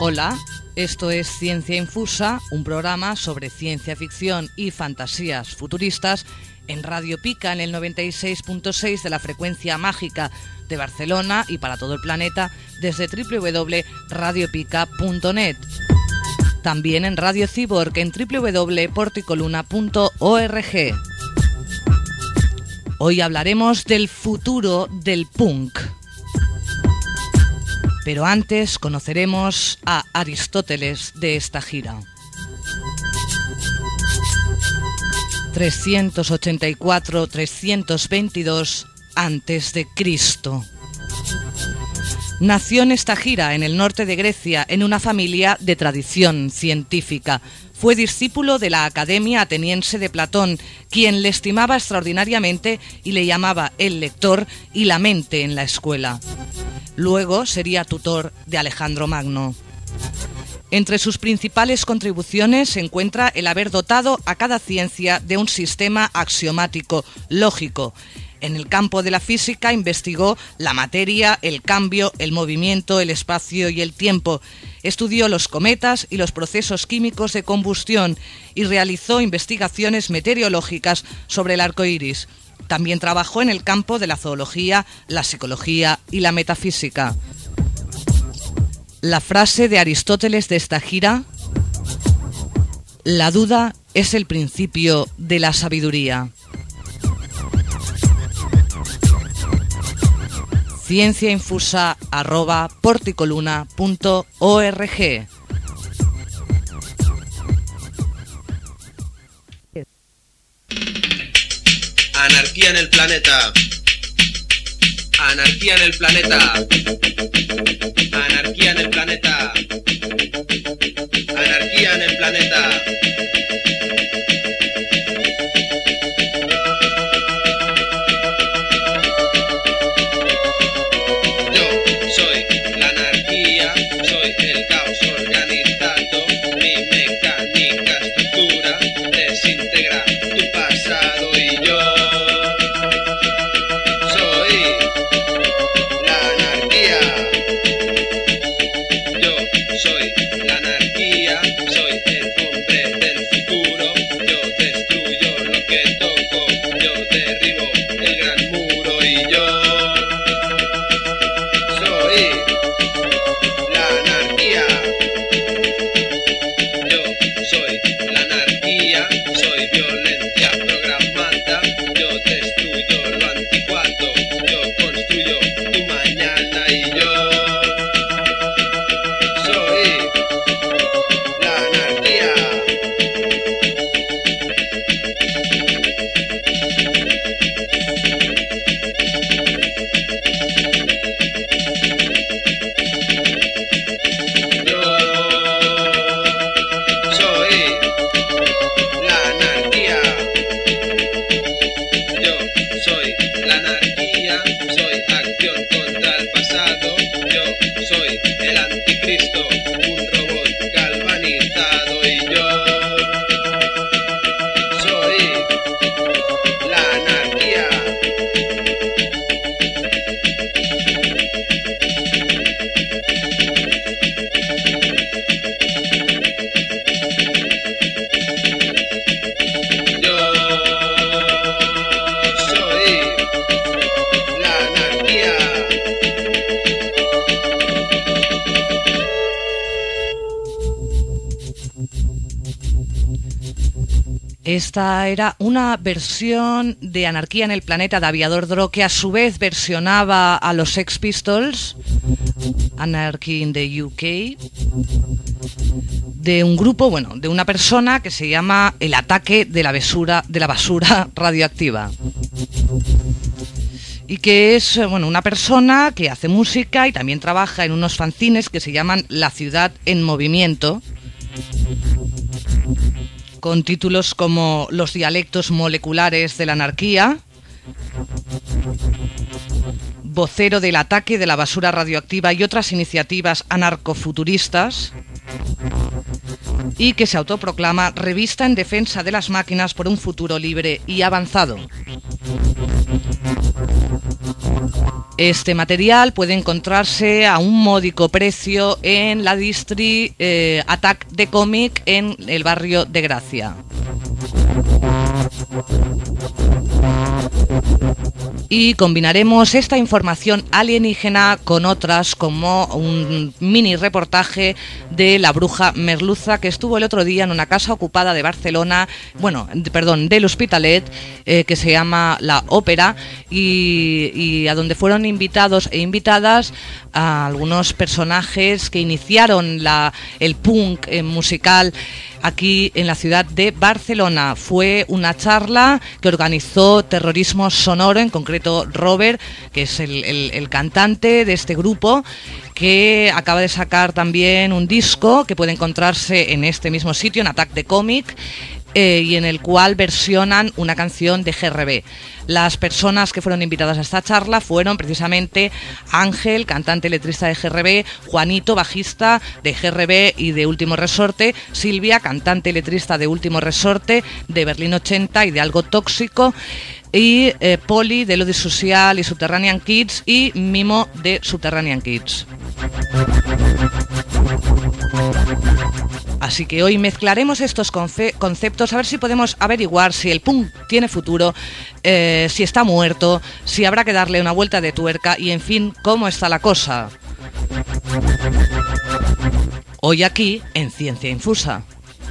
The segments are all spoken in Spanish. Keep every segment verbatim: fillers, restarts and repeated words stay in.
Hola, esto es Ciencia Infusa, un programa sobre ciencia ficción y fantasías futuristas en Radio Pica en el noventa y seis punto seis de la frecuencia mágica de Barcelona y para todo el planeta desde doble u doble u doble punto radio pica punto net. También en Radio Cyborg en doble u doble u doble punto porticoluna punto org. Hoy hablaremos del futuro del punk. Pero antes conoceremos a Aristóteles de esta gira. trescientos ochenta y cuatro a trescientos veintidós antes de Cristo. Nació en esta gira en el norte de Grecia en una familia de tradición científica. Fue discípulo de la Academia Ateniense de Platón, quien le estimaba extraordinariamente y le llamaba el lector y la mente en la escuela. Luego sería tutor de Alejandro Magno. Entre sus principales contribuciones se encuentra el haber dotado a cada ciencia de un sistema axiomático lógico. En el campo de la física investigó la materia, el cambio, el movimiento, el espacio y el tiempo. Estudió los cometas y los procesos químicos de combustión y realizó investigaciones meteorológicas sobre el arco iris. También trabajó en el campo de la zoología, la psicología y la metafísica. La frase de Aristóteles de esta gira: la duda es el principio de la sabiduría. cienciainfusa arroba porticoluna punto org. Anarquía en el planeta. Anarquía en el planeta. Anarquía en el planeta. Anarquía en el planeta. Yo soy la anarquía, soy el caos organizado. Mi mecánica estructura desintegra tu pasado y yo soy la anarquía, soy el hombre del futuro. Yo destruyo lo que toco, yo derribo el gran muro y yo soy la anarquía. Yo soy la anarquía, soy violencia programada. Yo destruyo lo anticuado, yo construyo tu mañana y yo Esta era una versión de Anarquía en el planeta de Aviador Dro, que a su vez versionaba a los Sex Pistols, Anarchy in the U K, de un grupo, bueno, de una persona que se llama El Ataque de la Basura, de la basura radioactiva. Y que es, bueno, una persona que hace música y también trabaja en unos fanzines que se llaman La Ciudad en Movimiento, con títulos como Los dialectos moleculares de la anarquía, Vocero del ataque de la basura radioactiva y otras iniciativas anarcofuturistas, y que se autoproclama Revista en defensa de las máquinas por un futuro libre y avanzado. Este material puede encontrarse a un módico precio en la distri eh, Attack de Cómic en el barrio de Gracia. Y combinaremos esta información alienígena con otras, como un mini reportaje de la bruja merluza que estuvo el otro día en una casa ocupada de Barcelona, bueno, de, perdón, del Hospitalet, eh, que se llama La Ópera, y, y a donde fueron invitados e invitadas a algunos personajes que iniciaron la, el punk eh, musical aquí en la ciudad de Barcelona. Fue una charla que organizó Terrorismo Sonoro, en concreto Robert, que es el, el, el cantante de este grupo, que acaba de sacar también un disco que puede encontrarse en este mismo sitio, en Attack de Cómic, eh, y en el cual versionan una canción de G R B. Las personas que fueron invitadas a esta charla fueron precisamente Ángel, cantante y letrista de G R B, Juanito, bajista de G R B y de Último Resorte, Silvia, cantante y letrista de Último Resorte, de Berlín ochenta y de Algo Tóxico, y eh, Poli de Lodi Social y Subterranean Kids, y Mimo de Subterranean Kids. Así que hoy mezclaremos estos conce- conceptos a ver si podemos averiguar si el punk tiene futuro, eh, si está muerto, si habrá que darle una vuelta de tuerca y, en fin, cómo está la cosa. Hoy aquí, en Ciencia Infusa.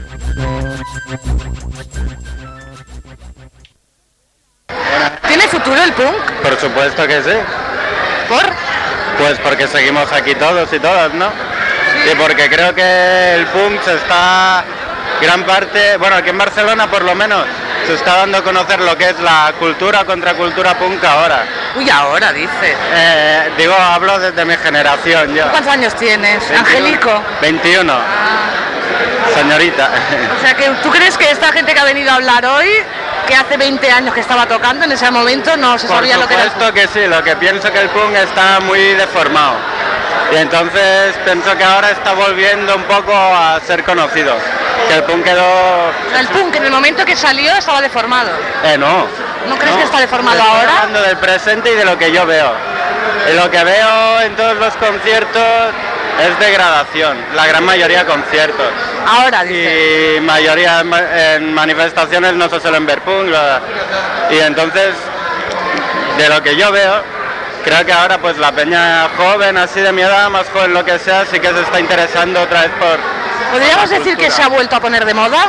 ¿Tiene futuro el punk? Por supuesto que sí. ¿Por? Pues porque seguimos aquí todos y todas, ¿no? Sí. Y porque creo que el punk se está, gran parte, bueno, aquí en Barcelona por lo menos, se está dando a conocer lo que es la cultura, contracultura punk ahora. Uy, ahora, dice. Eh, digo, hablo desde mi generación yo. ¿Cuántos años tienes, veintiuno, Angelico? veintiuno. Ah. Señorita. O sea, que ¿tú crees que esta gente que ha venido a hablar hoy, que hace veinte años que estaba tocando, en ese momento no se sabía lo que era el punk? Por supuesto que sí, lo que pienso que el punk está muy deformado. Y entonces pienso que ahora está volviendo un poco a ser conocido. Que el punk quedó... El punk en el momento que salió estaba deformado. Eh, no. ¿No crees no. que está deformado Estoy ahora? hablando del presente y de lo que yo veo. Y lo que veo en todos los conciertos es degradación, la gran mayoría conciertos. Ahora, dice. Y mayoría en manifestaciones no se suelen ver punk. Y entonces, de lo que yo veo, creo que ahora pues la peña joven, así de mi edad, más joven lo que sea, sí que se está interesando otra vez por... ¿Podríamos decir que se ha vuelto a poner de moda?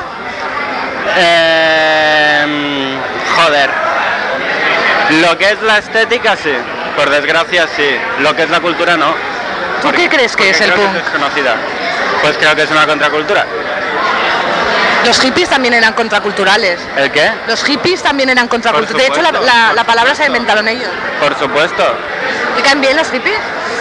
Eh, joder. Lo que es la estética, sí. Por desgracia, sí. Lo que es la cultura, no. ¿Tú porque, qué crees que es el punk? Que es desconocida. Pues creo que es una contracultura. Los hippies también eran contraculturales. ¿El qué? Los hippies también eran contraculturales. De hecho, la, la, la palabra se la inventaron ellos. Por supuesto. ¿Te caen bien los hippies?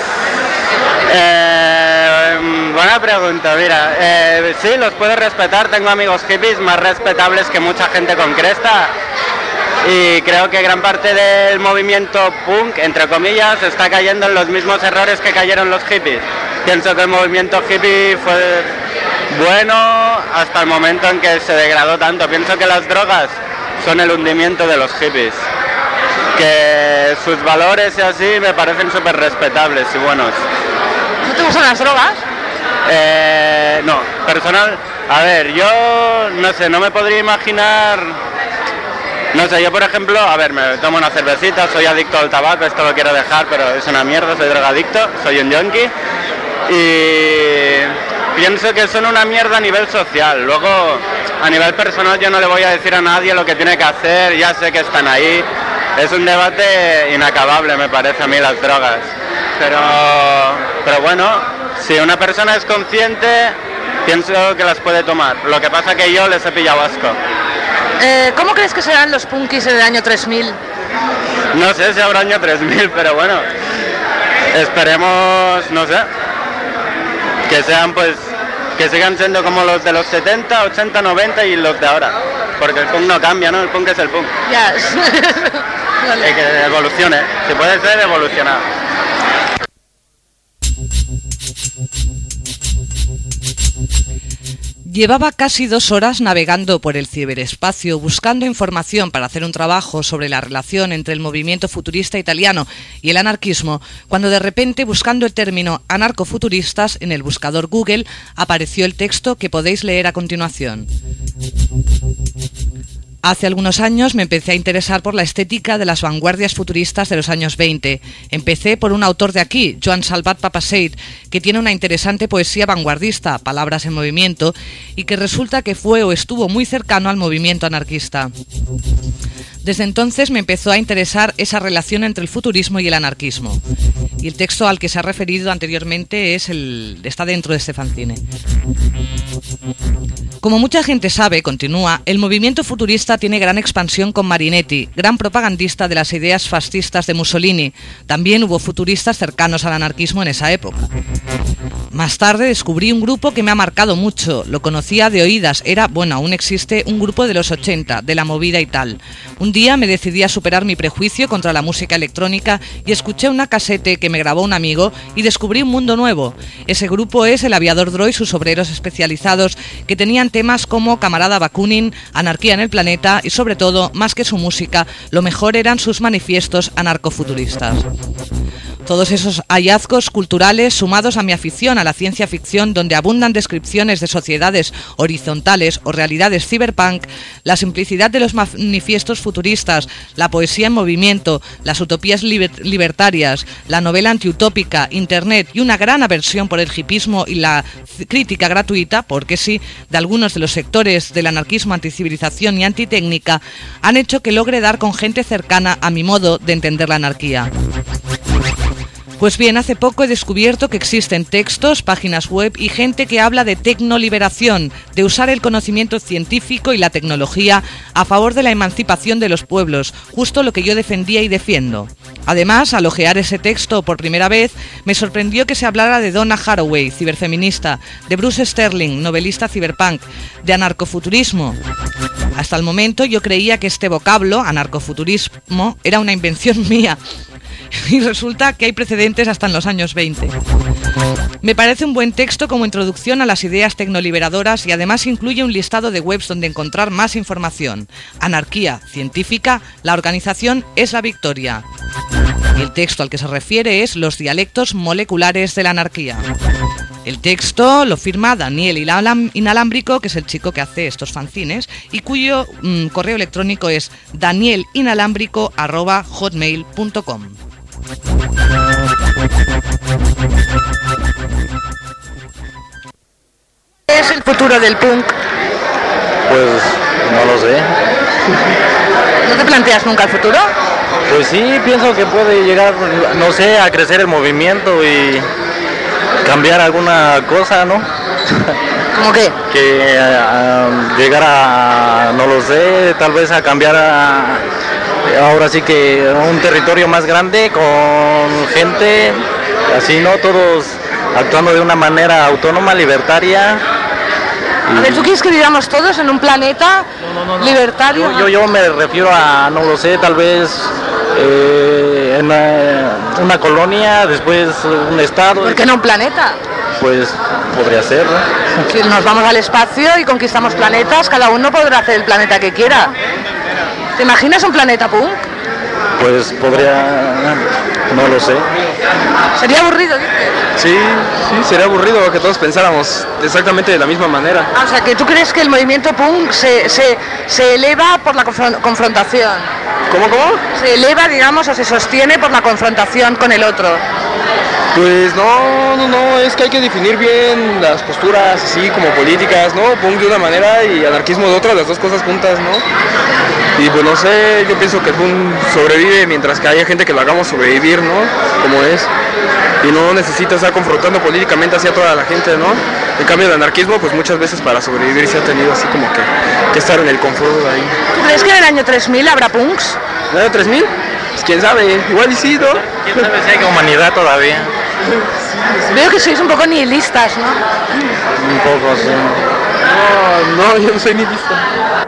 Eh, buena pregunta, mira. Eh, sí, los puedo respetar. Tengo amigos hippies más respetables que mucha gente con cresta. Y creo que gran parte del movimiento punk, entre comillas, está cayendo en los mismos errores que cayeron los hippies. Pienso que el movimiento hippie fue bueno hasta el momento en que se degradó tanto. Pienso que las drogas son el hundimiento de los hippies. Que sus valores y así me parecen súper respetables y buenos. ¿No te gustan las drogas? Eh, no, personal, a ver, yo no sé, no me podría imaginar... No sé, yo por ejemplo, a ver, me tomo una cervecita, soy adicto al tabaco, esto lo quiero dejar, pero es una mierda, soy drogadicto, soy un yonki. Y pienso que son una mierda a nivel social. Luego, a nivel personal, yo no le voy a decir a nadie lo que tiene que hacer, ya sé que están ahí. Es un debate inacabable, me parece a mí, las drogas. Pero, pero bueno, si una persona es consciente, pienso que las puede tomar. Lo que pasa que yo les he pillado asco. Eh, ¿Cómo crees que serán los punkis en el año tres mil? No sé si habrá año tres mil, pero bueno, esperemos, no sé, que sean pues, que sigan siendo como los de los setenta, ochenta, noventa y los de ahora, porque el punk no cambia, ¿no? El punk es el punk. Ya. Yes. Vale. Y que evolucione, si puede ser, evolucionar. Llevaba casi dos horas navegando por el ciberespacio buscando información para hacer un trabajo sobre la relación entre el movimiento futurista italiano y el anarquismo, cuando de repente, buscando el término anarcofuturistas en el buscador Google, apareció el texto que podéis leer a continuación. Hace algunos años me empecé a interesar por la estética de las vanguardias futuristas de los años veinte. Empecé por un autor de aquí, Joan Salvat Papasseit, que tiene una interesante poesía vanguardista, Palabras en movimiento, y que resulta que fue o estuvo muy cercano al movimiento anarquista. Desde entonces me empezó a interesar esa relación entre el futurismo y el anarquismo. Y el texto al que se ha referido anteriormente es el, está dentro de este fanzine. Como mucha gente sabe, continúa, el movimiento futurista tiene gran expansión con Marinetti, gran propagandista de las ideas fascistas de Mussolini. También hubo futuristas cercanos al anarquismo en esa época. Más tarde descubrí un grupo que me ha marcado mucho. Lo conocía de oídas. Era, bueno, aún existe, un grupo de los ochenta, de la movida y tal. Un día me decidí a superar mi prejuicio contra la música electrónica y escuché una casete que me grabó un amigo y descubrí un mundo nuevo. Ese grupo es el Aviador Dro y sus obreros especializados, que tenían temas como Camarada Bakunin, Anarquía en el planeta y, sobre todo, más que su música, lo mejor eran sus manifiestos anarcofuturistas. Todos esos hallazgos culturales, sumados a mi afición a la ciencia ficción, donde abundan descripciones de sociedades horizontales o realidades cyberpunk, la simplicidad de los manifiestos futuristas, la poesía en movimiento, las utopías liber- libertarias, la novela antiutópica, internet y una gran aversión por el hipismo y la crítica gratuita, porque sí, de algunos de los sectores del anarquismo, anticivilización y antitécnica, han hecho que logre dar con gente cercana a mi modo de entender la anarquía. Pues bien, hace poco he descubierto que existen textos, páginas web y gente que habla de tecnoliberación, de usar el conocimiento científico y la tecnología a favor de la emancipación de los pueblos, justo lo que yo defendía y defiendo. Además, al ojear ese texto por primera vez, me sorprendió que se hablara de Donna Haraway, ciberfeminista, de Bruce Sterling, novelista ciberpunk, de anarcofuturismo. Hasta el momento yo creía que este vocablo, anarcofuturismo, era una invención mía. Y resulta que hay precedentes hasta en los años veinte. Me parece un buen texto como introducción a las ideas tecnoliberadoras y además incluye un listado de webs donde encontrar más información. Anarquía científica, la organización es la victoria. Y el texto al que se refiere es Los dialectos moleculares de la anarquía. El texto lo firma Daniel Inalámbrico, que es el chico que hace estos fanzines, y cuyo mmm, correo electrónico es danielinalámbrico arroba hotmail punto com. ¿Qué es el futuro del punk? Pues no lo sé. ¿No te planteas nunca el futuro? Pues sí, pienso que puede llegar, no sé, a crecer el movimiento y cambiar alguna cosa, ¿no? ¿Cómo qué? Que uh, llegar a, no lo sé, tal vez a cambiar a, ahora sí que un territorio más grande con gente, así, ¿no? Todos actuando de una manera autónoma, libertaria. A ver, ¿tú quieres que vivamos todos en un planeta no, no, no, libertario? Yo, yo, yo me refiero a, no lo sé, tal vez eh, en una, una colonia, después un estado. ¿Por qué no un planeta? Pues podría ser, ¿no? Si nos vamos al espacio y conquistamos planetas, cada uno podrá hacer el planeta que quiera. ¿Te imaginas un planeta punk? Pues podría, no lo sé. ¿Sería aburrido, dices? Sí, sí, sería aburrido que todos pensáramos exactamente de la misma manera. Ah, o sea, que tú crees que el movimiento punk se, se, se eleva por la confron- confrontación. ¿Cómo, cómo? Se eleva, digamos, o se sostiene por la confrontación con el otro. Pues no, no, no, es que hay que definir bien las posturas así como políticas, ¿no? Punk de una manera y anarquismo de otra, las dos cosas juntas, ¿no? Y pues no sé, yo pienso que el punk sobrevive mientras que haya gente que lo hagamos sobrevivir, ¿no? Como es. Y no necesita estar confrontando políticamente hacia toda la gente, ¿no? En cambio el anarquismo, pues muchas veces para sobrevivir se ha tenido así como que, que estar en el confort ahí. ¿Tú crees que en el año tres mil habrá punks? ¿En el año tres mil? Pues quién sabe, igual y sí, ¿no? ¿Quién sabe si hay humanidad todavía? Veo que sois un poco nihilistas, ¿no? Un poco, sí. No, no, yo no soy nihilista.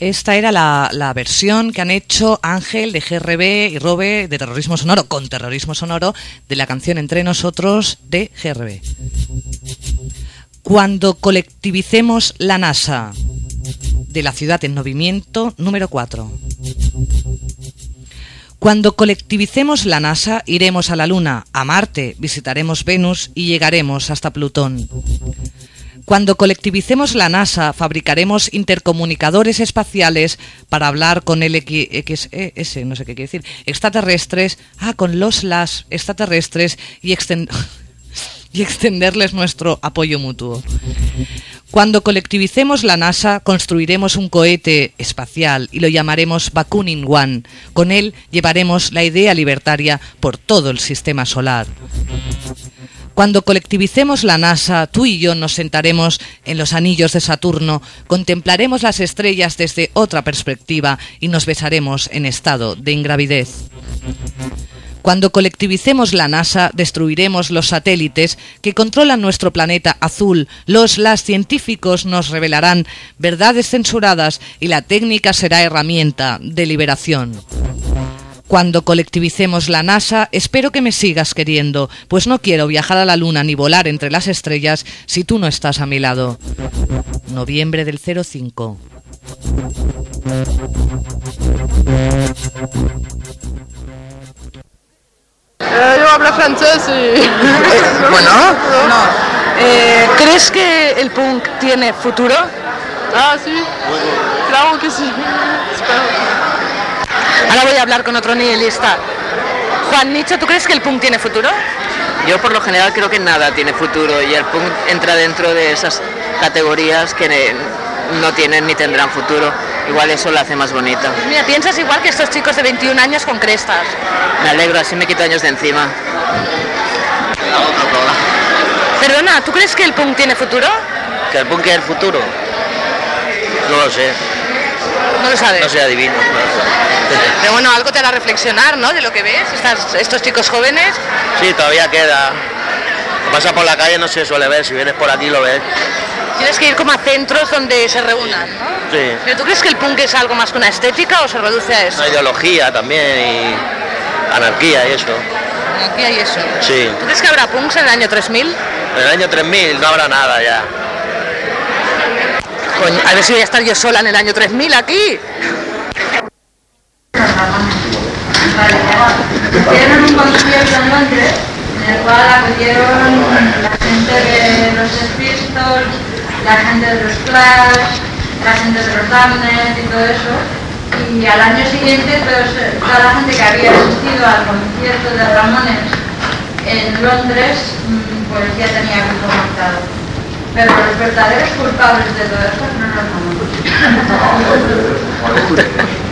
Esta era la, la versión que han hecho Ángel de G R B y Robe de Terrorismo Sonoro, con Terrorismo Sonoro, de la canción Entre Nosotros de G R B. Cuando colectivicemos la NASA, de La Ciudad en Movimiento, número cuatro. Cuando colectivicemos la NASA, iremos a la Luna, a Marte, visitaremos Venus y llegaremos hasta Plutón. Cuando colectivicemos la NASA, fabricaremos intercomunicadores espaciales para hablar con el X S, no sé qué quiere decir, extraterrestres, ah, con los las extraterrestres y, extend y extenderles nuestro apoyo mutuo. Cuando colectivicemos la NASA, construiremos un cohete espacial y lo llamaremos Bakunin One. Con él llevaremos la idea libertaria por todo el sistema solar. Cuando colectivicemos la NASA, tú y yo nos sentaremos en los anillos de Saturno, contemplaremos las estrellas desde otra perspectiva y nos besaremos en estado de ingravidez. Cuando colectivicemos la NASA, destruiremos los satélites que controlan nuestro planeta azul. Los las científicos nos revelarán verdades censuradas y la técnica será herramienta de liberación. Cuando colectivicemos la NASA, espero que me sigas queriendo, pues no quiero viajar a la Luna ni volar entre las estrellas si tú no estás a mi lado. Noviembre del cero cinco. Eh, yo hablo francés y... Bueno, no. Eh, ¿Crees que el punk tiene futuro? Ah, sí. Claro que sí. Espero. Ahora voy a hablar con otro nihilista. Juan Nicho, ¿tú crees que el punk tiene futuro? Yo por lo general creo que nada tiene futuro y el punk entra dentro de esas categorías que no tienen ni tendrán futuro. Igual eso la hace más bonita. Mira, piensas igual que estos chicos de veintiún años con crestas. Me alegro, así me quito años de encima. Perdona, ¿tú crees que el punk tiene futuro? ¿Que el punk es el futuro? No lo sé. No lo sabes. No soy adivino. Pero bueno, algo te hará reflexionar, ¿no? De lo que ves, Estas, estos chicos jóvenes. Sí, todavía queda. Pasa por la calle, no se suele ver, si vienes por aquí lo ves. Tienes que ir como a centros donde se reúnan, ¿no? Sí. ¿Pero tú crees que el punk es algo más que una estética o se reduce a eso? Una ideología también y anarquía y eso. Anarquía y eso. Sí. ¿Tú crees que habrá punks en el año tres mil? En el año tres mil no habrá nada ya. Coño, a ver si voy a estar yo sola en el año tres mil aquí. Hicieron un concierto en Londres en el cual acudieron la gente de los Sex Pistols, la gente de los Clash, la gente de los Damned y todo eso, y al año siguiente todos, toda la gente que había asistido al concierto de Ramones en Londres pues ya tenía grupo montado. Pero los verdaderos culpables de todo esto no los Ramones.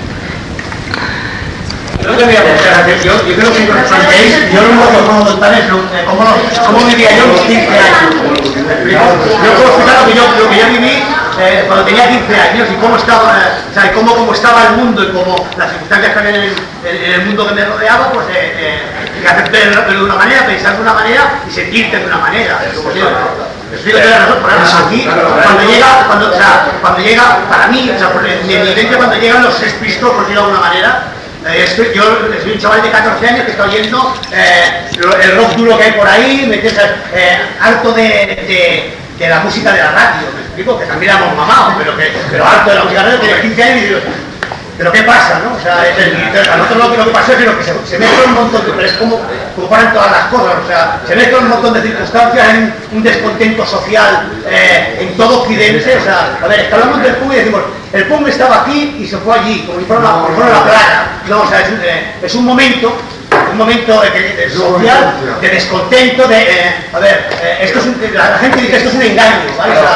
Yo te voy a contar, yo, yo creo que con Frank yo lo que puedo contar es lo, eh, cómo, cómo vivía yo los quince años. Yo puedo explicar lo que yo, lo que yo viví eh, cuando tenía quince años y cómo estaba, eh, o sea, y cómo, cómo estaba el mundo y cómo las circunstancias que había en el, en, en el mundo que me rodeaba, pues eh, eh, que acepté de una manera, pensar de una manera y sentirte de una manera. Pues, yo, explico toda la razón, por ejemplo, aquí, cuando llega, cuando, o sea, cuando llega, para mí, o sea, por mi evidencia, cuando llegan los Sex Pistols, por decirlo de alguna manera, Eh, estoy, yo soy un chaval de catorce años que está oyendo eh, el rock duro que hay por ahí, me entiendes, eh, harto de, de, de la música de la radio, me explico, que también éramos mamados, pero, que, pero harto de la música de la radio, tenía quince años y digo, pero ¿qué pasa, no? O sea, es el, a nosotros lo, lo que pasó es que se, se mezclan un montón de, pero es como, como paran todas las cosas, o sea, se mezclan un montón de circunstancias, hay un, un descontento social eh, en todo Occidente, o sea, a ver, es que hablamos del punk y decimos, el punk estaba aquí y se fue allí, como si fuera la, como fuera la playa, no, o sea, es, eh, es un momento, un momento de, de, de social, de descontento, de, eh, a ver, eh, esto es un, la, la gente dice esto es un engaño, ¿vale? O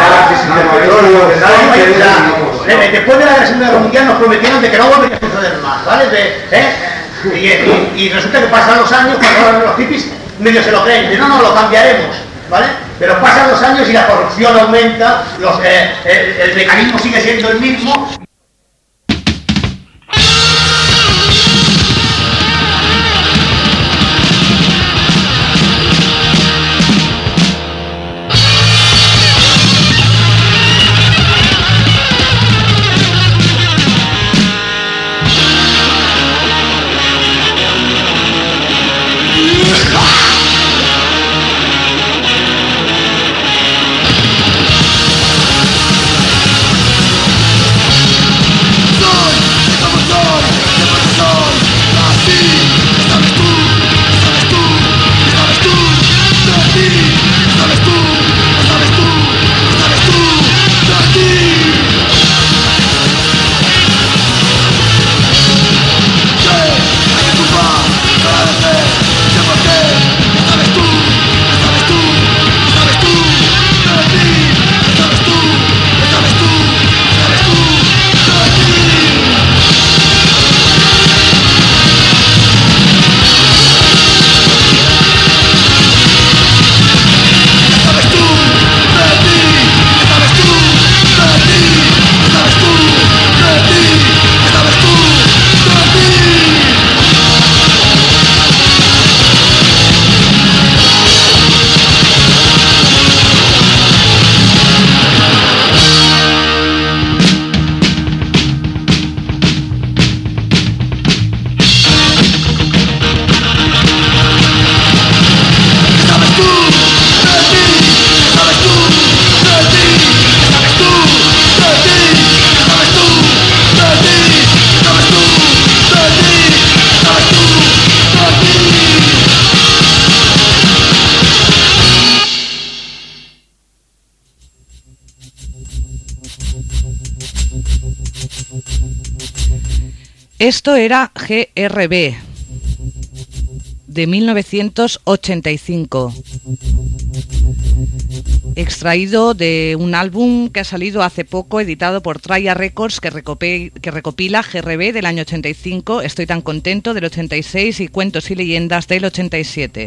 sea, después de la Segunda Guerra Mundial nos prometieron de que no volvería a suceder más, ¿vale? De, ¿eh? y, y, y resulta que pasan los años, cuando los hippies medio se lo creen, de no, no, lo cambiaremos, ¿vale? Pero pasan los años y la corrupción aumenta, los, eh, el, el mecanismo sigue siendo el mismo. Esto era G R B de mil novecientos ochenta y cinco, extraído de un álbum que ha salido hace poco, editado por Traya Records, que, recope, que recopila G R B del año ochenta y cinco, Estoy tan contento del ochenta y seis y Cuentos y leyendas del ochenta y siete.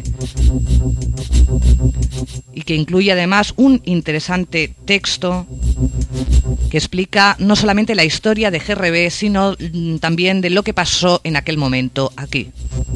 Y que incluye además un interesante texto que explica no solamente la historia de G R B, sino también de lo que pasó en aquel momento aquí.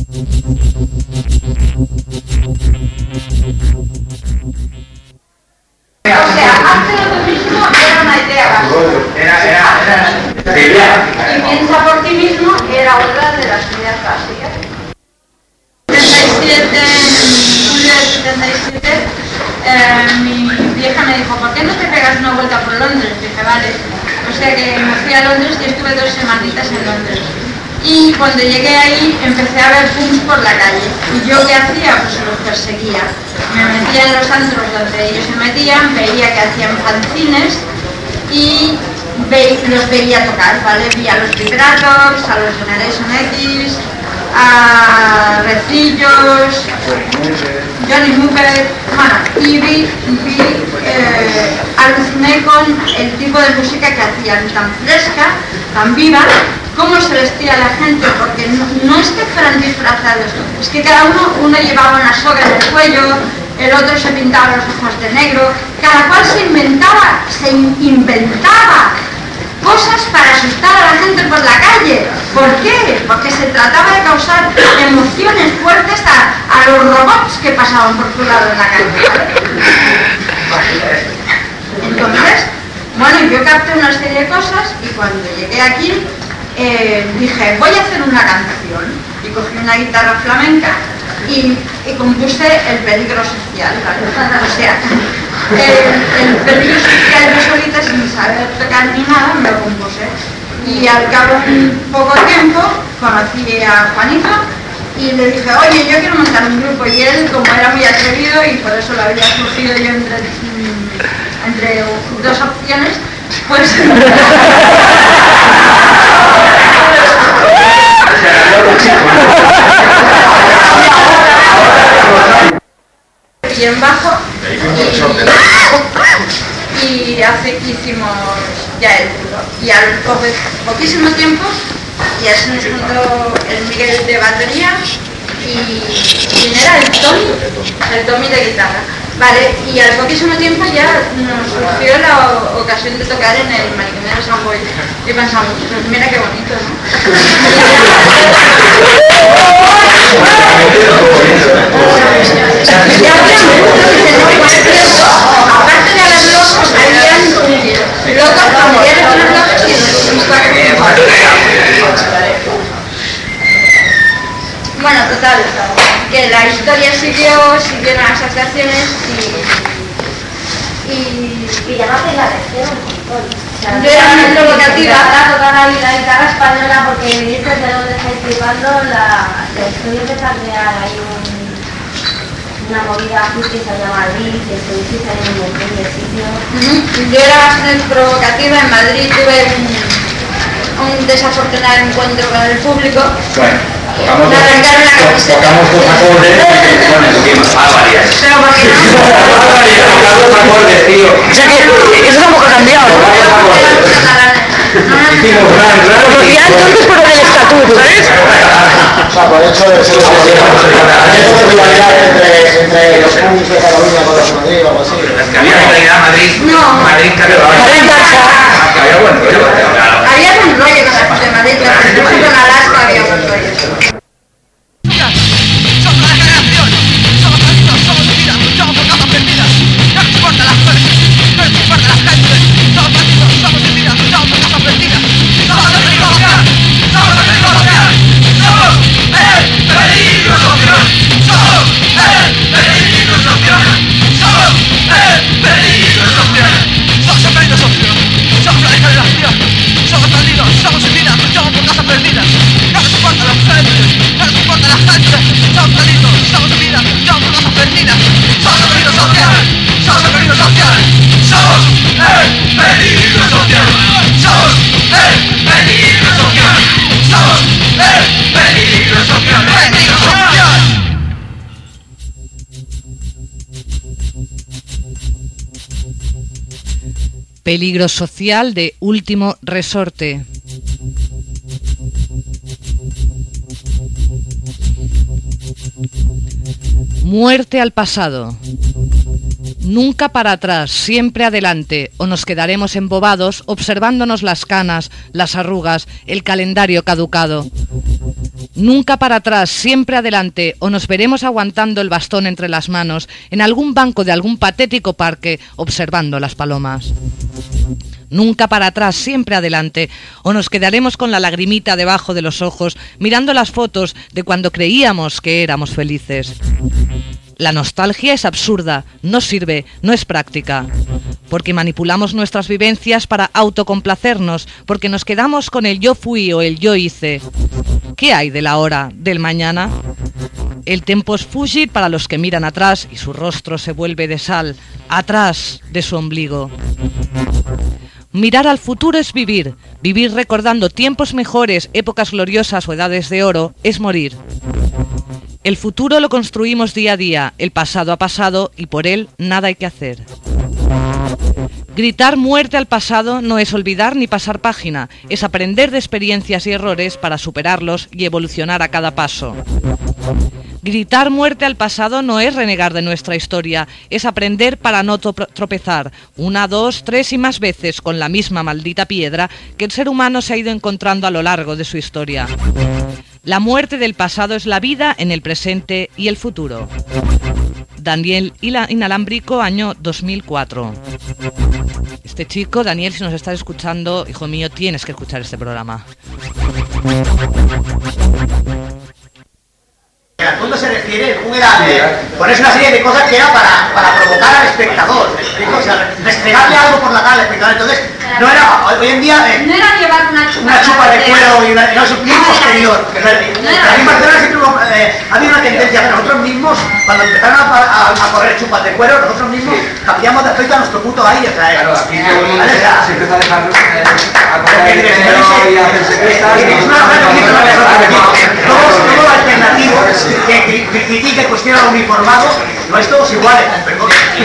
O sea, hacer lo mismo era una idea básica. Era, era, era, Y piensa por ti mismo era otra de las ideas básicas. setenta y siete, en julio del setenta y siete, eh, mi vieja me dijo, ¿por qué no te pegas una vuelta por Londres? Dije, vale. O sea que me fui a Londres y estuve dos semanitas en Londres. Y cuando llegué ahí empecé a ver punks por la calle. ¿Y yo qué hacía? Pues los perseguía. Me metía en los antros donde ellos se metían, veía que hacían fanzines y ve, los veía tocar, ¿vale? Vi a los Vibrators, a los Generation X, a Recillos, Johnny Hooker, bueno, y vi, vi eh, aluciné con el tipo de música que hacían, tan fresca, tan viva, cómo se vestía la gente, porque no, no es que fueran disfrazados, es que cada uno, uno llevaba una soga en el cuello, el otro se pintaba los ojos de negro, cada cual se inventaba, se in inventaba cosas para asustar a la gente por la calle. ¿Por qué? Porque se trataba de causar emociones fuertes a, a los robots que pasaban por tu lado en la calle. Entonces, bueno, yo capté una serie de cosas y cuando llegué aquí eh, dije, voy a hacer una canción. Y cogí una guitarra flamenca y, y compuse El peligro social, ¿vale? O sea, el, el peligro social yo solita, sin saber tocar ni nada, me lo compuse. Y al cabo de un poco tiempo conocí a Juanito y le dije, oye, yo quiero montar un grupo. Y él, como era muy atrevido y por eso lo había surgido yo entre, entre dos opciones, pues... y en bajo y, y hace que hicimos ya el duro y al poco, poquísimo tiempo ya se nos juntó el Miguel de batería y ¿quién era? el Tommy el Tommy de guitarra, vale, y al poquísimo tiempo ya nos surgió la ocasión de tocar en el Manicomio de San Boy y pensamos, pues mira qué bonito, ¿no? Aparte de los locos, habían locos familiares de los locos y bueno, total, que la historia siguió, siguieron las actuaciones y... y... y llamaste la atención un montón. Yo era muy provocativa. Para tocar la guitarra española porque viniste de donde estáis flipando, la, la historia empezó a crear ahí un... una movida justicia allá a Madrid, que estuvisteis en un montón de sitios. Uh-huh. Yo era bastante provocativa, en Madrid tuve un, un desafortunado encuentro con el público. Bueno, tocamos, me arrancaron la camiseta. Tocamos dos acordes y bueno, tuvimos varias. Pero porque no. Tocamos dos acordes, tío. O sea que eso tampoco ha cambiado. Hicimos gran, gran. Lo hacía entonces por el estatuto, ¿sabes? O sea, por el hecho de ser rivalidad entre, entre los punks de Cataluña con los de Madrid o algo así. Que había rivalidad Madrid. No. Madrid, Madrid, había buen rollo. Había un rollo con la de Madrid, pero por ejemplo en Alaska había un rollo. Somos la generación, somos malditos, somos vidas, luchamos por cosas perdidas. No nos importan las flores, no nos importan las canciones. Somos malditos, somos vidas, luchamos por cosas perdidas. Somos el peligro social, somos el peligro social. Somos el peligro social. Somos el peligro social. Somos el peligro social. Somos el peligro social. Somos la generación, somos malditos, somos vidas, luchamos por cosas perdidas. No nos importan las flores. Peligro social de último resorte. Muerte al pasado. Nunca para atrás, siempre adelante, o nos quedaremos embobados observándonos las canas, las arrugas, el calendario caducado. Nunca para atrás, siempre adelante, o nos veremos aguantando el bastón entre las manos en algún banco de algún patético parque observando las palomas. Nunca para atrás, siempre adelante, o nos quedaremos con la lagrimita debajo de los ojos mirando las fotos de cuando creíamos que éramos felices. La nostalgia es absurda, no sirve, no es práctica, porque manipulamos nuestras vivencias para autocomplacernos, porque nos quedamos con el yo fui o el yo hice. ¿Qué hay de la hora, del mañana? El tempus fugit para los que miran atrás y su rostro se vuelve de sal, atrás de su ombligo. Mirar al futuro es vivir, vivir recordando tiempos mejores, épocas gloriosas o edades de oro, es morir. El futuro lo construimos día a día, el pasado ha pasado y por él nada hay que hacer. Gritar muerte al pasado no es olvidar ni pasar página, es aprender de experiencias y errores para superarlos y evolucionar a cada paso. Gritar muerte al pasado no es renegar de nuestra historia, es aprender para no tropezar una, dos, tres y más veces con la misma maldita piedra que el ser humano se ha ido encontrando a lo largo de su historia. La muerte del pasado es la vida en el presente y el futuro. Daniel Inalámbrico, año dos mil cuatro. Este chico, Daniel, si nos estás escuchando, hijo mío, tienes que escuchar este programa. Al fondo se refiere, el era de ponerse una serie de cosas que era para, para provocar al espectador, ¿me explico? O sea, restregarle algo por la cara al espectador. Entonces, no era, hoy en día, eh, no era llevar una chupa, una chupa de cuero y una, no, es muy posterior. Que, no era, aquí en Barcelona siempre hubo, eh, ha habido una tendencia, pero nosotros mismos, cuando empezaron a, a, a correr chupas de cuero, nosotros mismos cambiamos de aspecto a nuestro puto ahí. O sea, claro, aquí todo el mundo se empieza a dejarnos a correr el dinero y a hacerse fiestas. Es una todo lo alternativo que critica y cuestiona lo uniformado, no es todos iguales, perdón.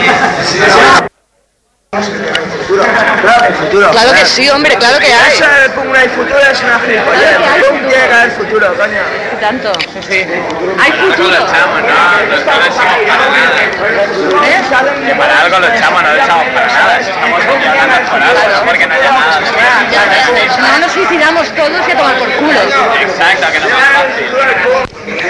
Claro, el futuro. Claro que sí, hombre, claro que hay. Eso de Pum, hay futuro es una gilipollez. Pum, tiene que haber futuro, coño. ¿Y tanto? Sí, sí. Hay futuro. Lo echamos, no, no, no ¿Eh? Que para algo lo echamos, no lo echamos para nada. Si estamos aquí hablando por algo, porque no haya nada. No nos suicidamos todos y a tomar por culo. Exacto, que no es más fácil.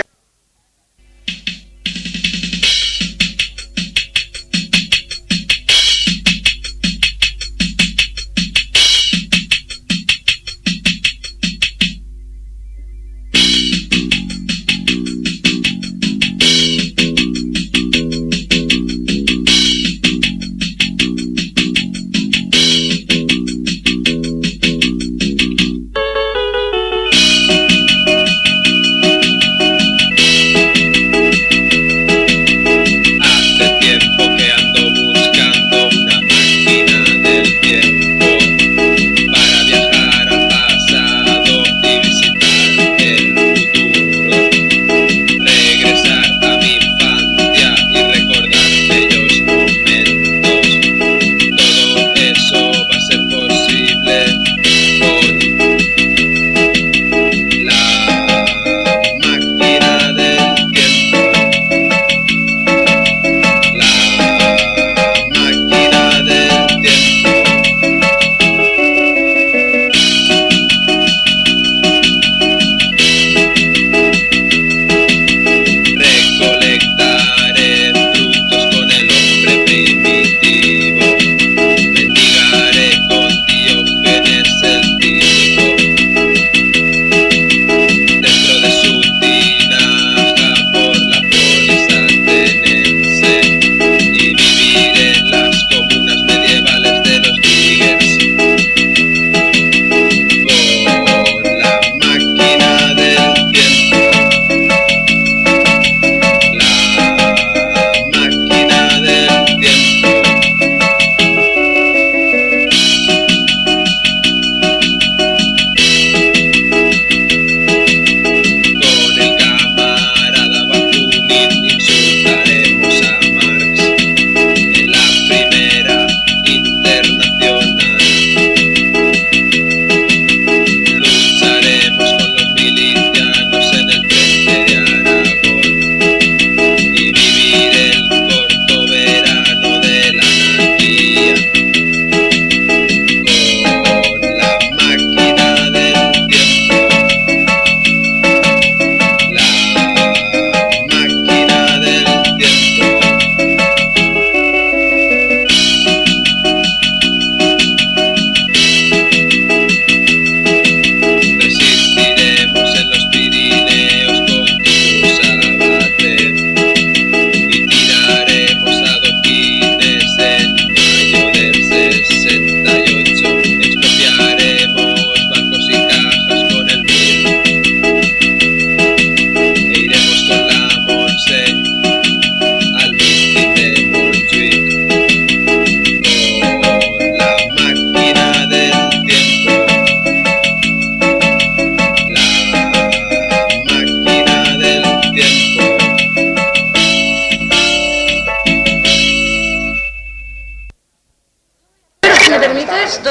Mendigaré con Diógenes el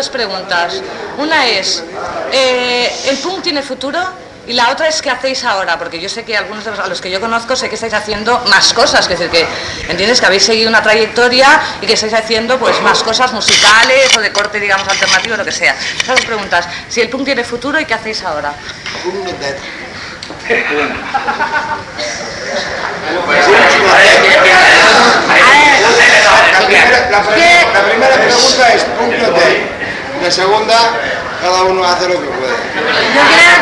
dos preguntas. Una es, eh, ¿el punk tiene futuro? Y la otra es, ¿qué hacéis ahora? Porque yo sé que algunos de los, a los que yo conozco sé que estáis haciendo más cosas, que es decir, que entiendes que habéis seguido una trayectoria y que estáis haciendo pues más cosas musicales o de corte, digamos, alternativo, lo que sea. Esas dos preguntas, si el punk tiene futuro y qué hacéis ahora. La primera pregunta es punk no dead. La segunda, cada uno hace lo que puede. Yo creo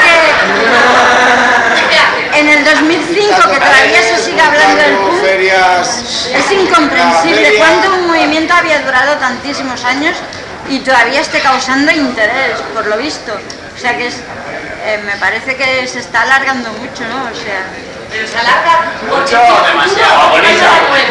que en el dos mil cinco, que todavía se sigue hablando del punk, es incomprensible cuánto un movimiento había durado tantísimos años y todavía esté causando interés, por lo visto. O sea que es, eh, me parece que se está alargando mucho, ¿no? O sea... Pero se alarga mucho o demasiado. Agoniza.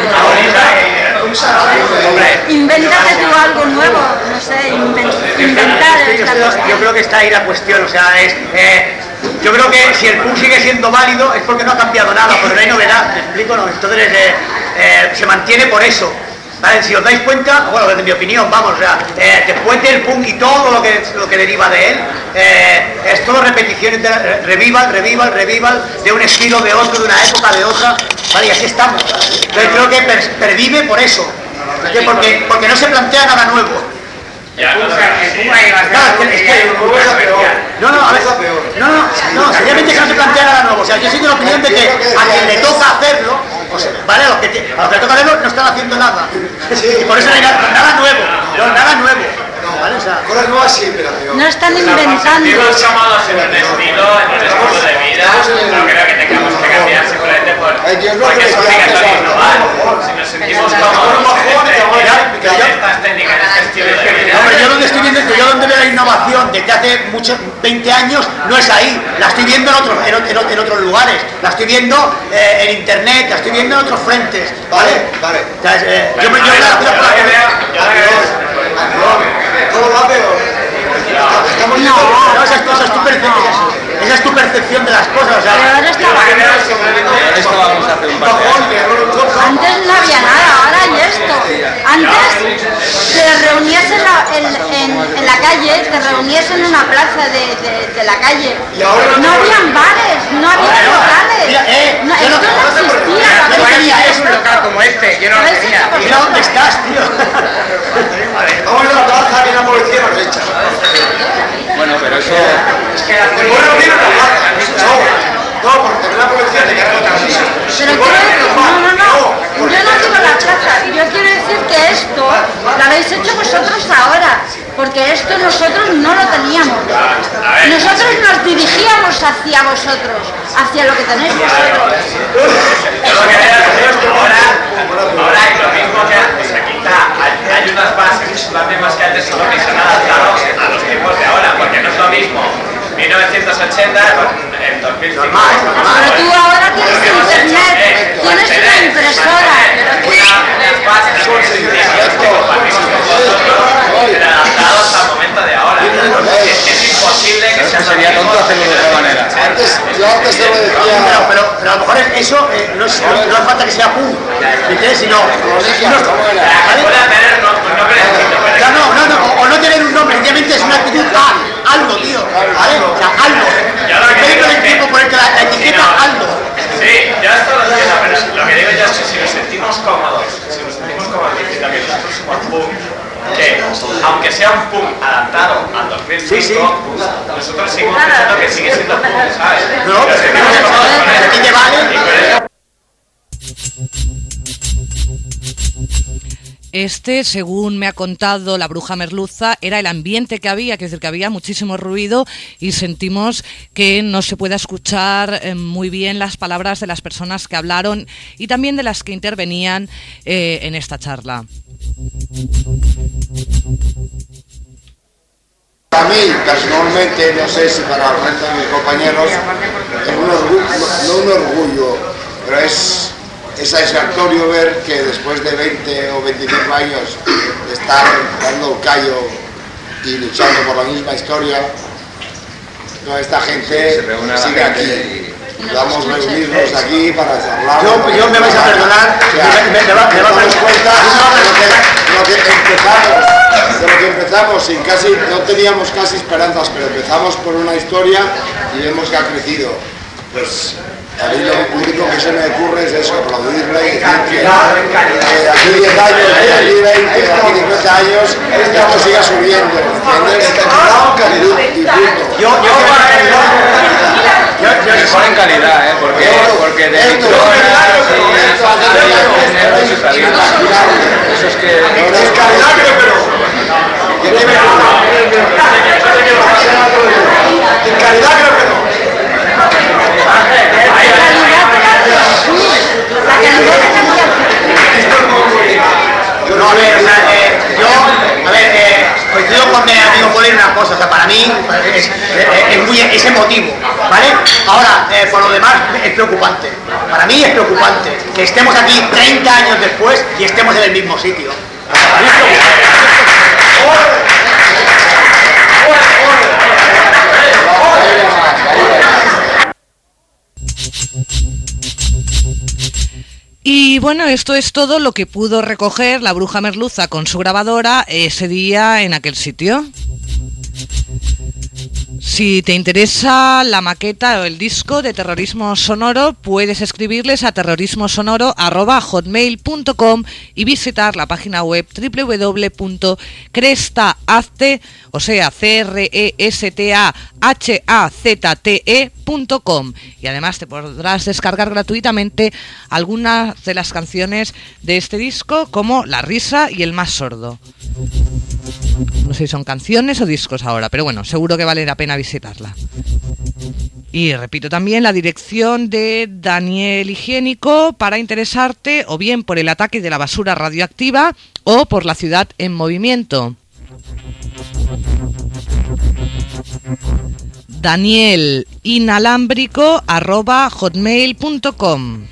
Invéntate tú algo nuevo, no sé, inventar esta cosa. Yo creo que está ahí la cuestión, o sea, es... Eh, yo creo que si el punk sigue siendo válido es porque no ha cambiado nada, porque no hay novedad, ¿me explico? No, entonces eh, eh, se mantiene por eso. ¿Vale? Si os dais cuenta, bueno, desde mi opinión, vamos, o sea, eh, después del punk y todo lo que, lo que deriva de él, eh, es todo repeticiones, de, revival, revival, revival, de un estilo, de otro, de una época, de otra, ¿vale? Y así estamos. Entonces creo que per, pervive por eso, porque, porque no se plantea nada nuevo. Ya, no, no, no, a ver, no, no, no, sencillamente que no se plantea nada nuevo. O sea, yo soy de la opinión de que a quien le toca hacerlo, o sea, vale, a los que, a los que le toca hacerlo no están haciendo nada. Y por eso no hay nada, nada nuevo, no, nada nuevo. ¿Vale? O sea, cosas nuevas siempre. No están inventando. Hemos llamados en un estilo, en un estilo de vida, no creo que tengamos que cambiar simplemente por, porque es obligatorio innovar. Si nos sentimos cómodos en estas técnicas, en este estilo de vida. Hombre, yo donde estoy viendo, yo donde veo la innovación desde hace muchos, veinte años, no es ahí, la estoy viendo en otros, en, en, en otros lugares, la estoy viendo eh, en internet, la estoy viendo en otros frentes, ¿vale? Vale. O sea, eh, yo me yo la por la que veo, todo va peor. Estamos no, no, esa, esa, es tu percepción, esa es tu percepción de las cosas, o sea, pero ahora estaba esto vamos a hacer un par de antes no había nada, ahora hay esto. Antes te reunías en la, en, en, en la calle, te reunías en una plaza de, de, de la calle. No habían bares, no había locales. No, esto no existía. Yo quería un local como este, yo no lo tenía. Mira dónde estás, tío. Vamos a la plaza que la policía nos echa. Bueno, pero eso... Es que la policía no viene a la plaza. No, porque la policía te carga la Pero quiero decir, no, no, no, yo no digo la plaza, yo quiero decir que esto lo habéis hecho vosotros ahora, porque esto nosotros no lo teníamos. Nosotros nos dirigíamos hacia vosotros, hacia lo que tenéis vosotros. Yo lo que veo es que ahora, ahora hay lo mismo que antes, aquí está, hay, hay unas bases y son las mismas que antes, solo que se han adaptado a los tiempos de ahora, porque no es lo mismo mil novecientos ochenta en dos mil cinco. Pero tú ahora tienes internet, tienes una impresora. Unas bases pero adaptados al momento de ahora. Es, es imposible que sea sería tonto hacerlo de otra manera. Antes, yo antes te lo decía. Pero, pero, pero a lo mejor eso eh, no, es, no, no hace falta que sea pum, ¿me entiendes? Sino. No, no, no, no, o no tener un nombre, sencillamente es una actitud a algo, tío. ¿Vale? O sea, algo. En vez de tiempo ponerte la, la etiqueta algo. Sí, ya esto lo entiendo, pero lo que digo yo es que si nos sentimos cómodos, si nos sentimos cómodos diciendo que nosotros somos punk, que aunque sea un punk adaptado al dos mil cinco, sí, sí. nosotros seguimos pensando que sigue siendo punk, ¿sabes? No, pero sentimos cómodos con él. ¿A ti te vale? Este, según me ha contado la bruja merluza, era el ambiente que había, que es decir, que había muchísimo ruido y sentimos que no se puede escuchar eh, muy bien las palabras de las personas que hablaron y también de las que intervenían eh, en esta charla. Para mí, personalmente, no sé si para el resto de mis compañeros, es un orgullo, no un orgullo, pero es... Es satisfactorio ver que después de veinte o veinticinco años de estar dando el callo y luchando por la misma historia, no, esta gente sigue aquí. Vamos a reunirnos aquí para charlar. Yo, yo me vais a perdonar, me, me, me va, me va a dar cuenta. lo que empezamos, de lo que empezamos, sin casi, no teníamos casi esperanzas, pero empezamos por una historia y vemos que ha crecido. Pues a mí lo único que se me ocurre es eso, aplaudirla y decir que eh, aquí diez años, aquí veinte, aquí cincuenta años, esto siga subiendo, ¿entiendes? Y punto. Yo, yo, yo, yo, yo ponen calidad, ¿eh? ¿Por qué? Porque de microondas y eso está bien. Eso es que... Es calidad, pero... En calidad creo que no. No, a ver, o sea, eh, yo, a ver, eh, coincido con mi amigo Poli en una cosa, o sea, para mí es, es, es muy es emotivo, ¿vale? Ahora, eh, por lo demás, es preocupante. Para mí es preocupante que estemos aquí treinta años después y estemos en el mismo sitio. Para mí es preocupante. Y bueno, esto es todo lo que pudo recoger la bruja merluza con su grabadora ese día en aquel sitio. Si te interesa la maqueta o el disco de Terrorismo Sonoro, puedes escribirles a terrorismosonoro arroba hotmail punto com y visitar la página web doble u doble u doble u punto crestahazte, o sea, C R E S T A H A Z T E punto com. Y además te podrás descargar gratuitamente algunas de las canciones de este disco, como La risa y El más sordo. No sé si son canciones o discos ahora, pero bueno, seguro que vale la pena visitarla. Y repito también la dirección de Daniel Higiénico para interesarte o bien por el ataque de la basura radioactiva o por la ciudad en movimiento. Daniel inalámbrico arroba hotmail punto com.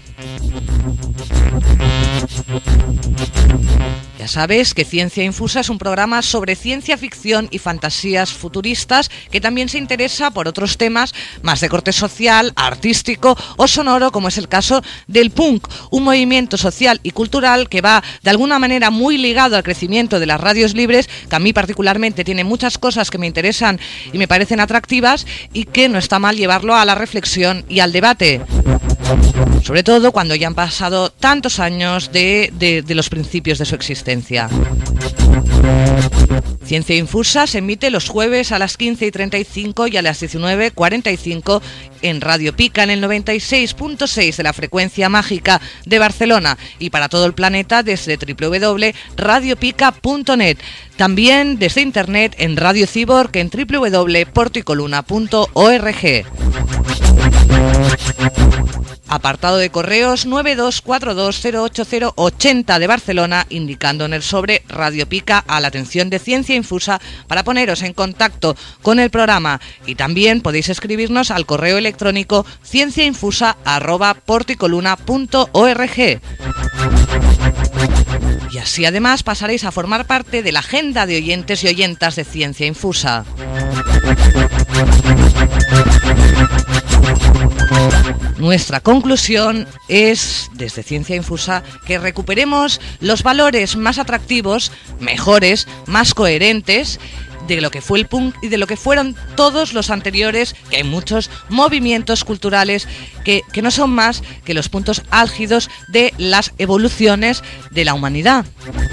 Ya sabes que Ciencia Infusa es un programa sobre ciencia ficción y fantasías futuristas que también se interesa por otros temas más de corte social, artístico o sonoro, como es el caso del punk, un movimiento social y cultural que va de alguna manera muy ligado al crecimiento de las radios libres, que a mí particularmente tiene muchas cosas que me interesan y me parecen atractivas y que no está mal llevarlo a la reflexión y al debate. Sobre todo cuando ya han pasado tantos años de, de, de los principios de su existencia. Ciencia Infusa se emite los jueves a las quince y treinta y cinco y a las diecinueve cuarenta y cinco en Radio Pica en el noventa y seis punto seis de la frecuencia mágica de Barcelona y para todo el planeta desde doble u doble u doble u punto radio pica punto net. También desde internet en Radio Cyborg en doble u doble u doble u punto porticoluna punto org. Apartado de correos nueve dos cuatro dos cero ocho cero ochenta de Barcelona, indicando en el sobre Radio Pica a la atención de Ciencia Infusa para poneros en contacto con el programa. Y también podéis escribirnos al correo electrónico cienciainfusa arroba porticoluna punto org. Y así además pasaréis a formar parte de la agenda de oyentes y oyentas de Ciencia Infusa. Nuestra conclusión es, desde Ciencia Infusa, que recuperemos los valores más atractivos, mejores, más coherentes de lo que fue el punk y de lo que fueron todos los anteriores, que hay muchos movimientos culturales que, que no son más que los puntos álgidos de las evoluciones de la humanidad.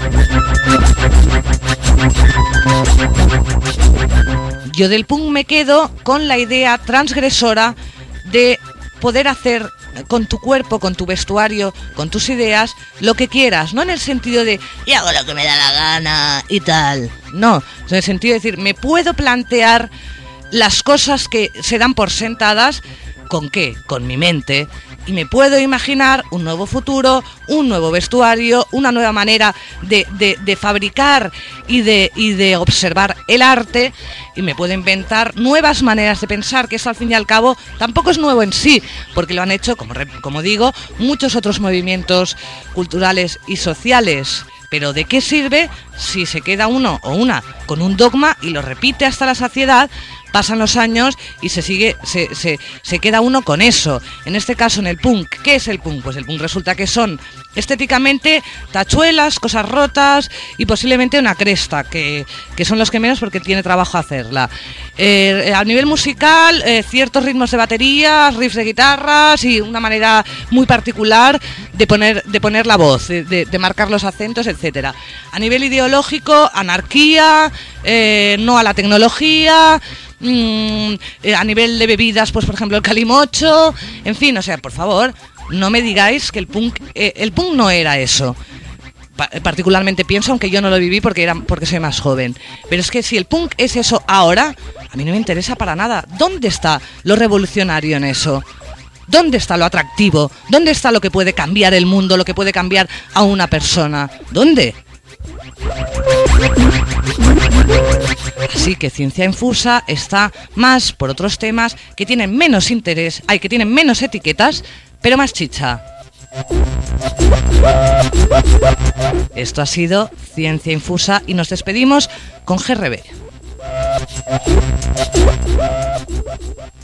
Yo del punk me quedo con la idea transgresora de poder hacer con tu cuerpo, con tu vestuario, con tus ideas, lo que quieras, no en el sentido de y hago lo que me da la gana y tal, no, en el sentido de decir, me puedo plantear las cosas que se dan por sentadas, ¿con qué? Con mi mente. Y me puedo imaginar un nuevo futuro, un nuevo vestuario, una nueva manera de, de, de fabricar y de, y de observar el arte, y me puedo inventar nuevas maneras de pensar, que eso al fin y al cabo tampoco es nuevo en sí, porque lo han hecho, como, como digo, muchos otros movimientos culturales y sociales. Pero ¿de qué sirve si se queda uno o una con un dogma y lo repite hasta la saciedad, pasan los años y se sigue, se, se, se queda uno con eso. En este caso, en el punk, ¿qué es el punk? Pues el punk resulta que son estéticamente tachuelas, cosas rotas y posiblemente una cresta, que, que son los que menos porque tiene trabajo hacerla. Eh, a nivel musical, eh, ciertos ritmos de baterías, riffs de guitarras y una manera muy particular de poner, de poner la voz, de, de, de marcar los acentos, etcétera. A nivel ideológico, anarquía, eh, no a la tecnología. Mm, eh, a nivel de bebidas, pues por ejemplo el calimocho, en fin, o sea, por favor, no me digáis que el punk, eh, el punk no era eso. Pa- particularmente pienso, aunque yo no lo viví porque era porque soy más joven. Pero es que si el punk es eso ahora, a mí no me interesa para nada. ¿Dónde está lo revolucionario en eso? ¿Dónde está lo atractivo? ¿Dónde está lo que puede cambiar el mundo, lo que puede cambiar a una persona? ¿Dónde? Así que Ciencia Infusa está más por otros temas que tienen menos interés, hay que tienen menos etiquetas, pero más chicha. Esto ha sido Ciencia Infusa y nos despedimos con G R B.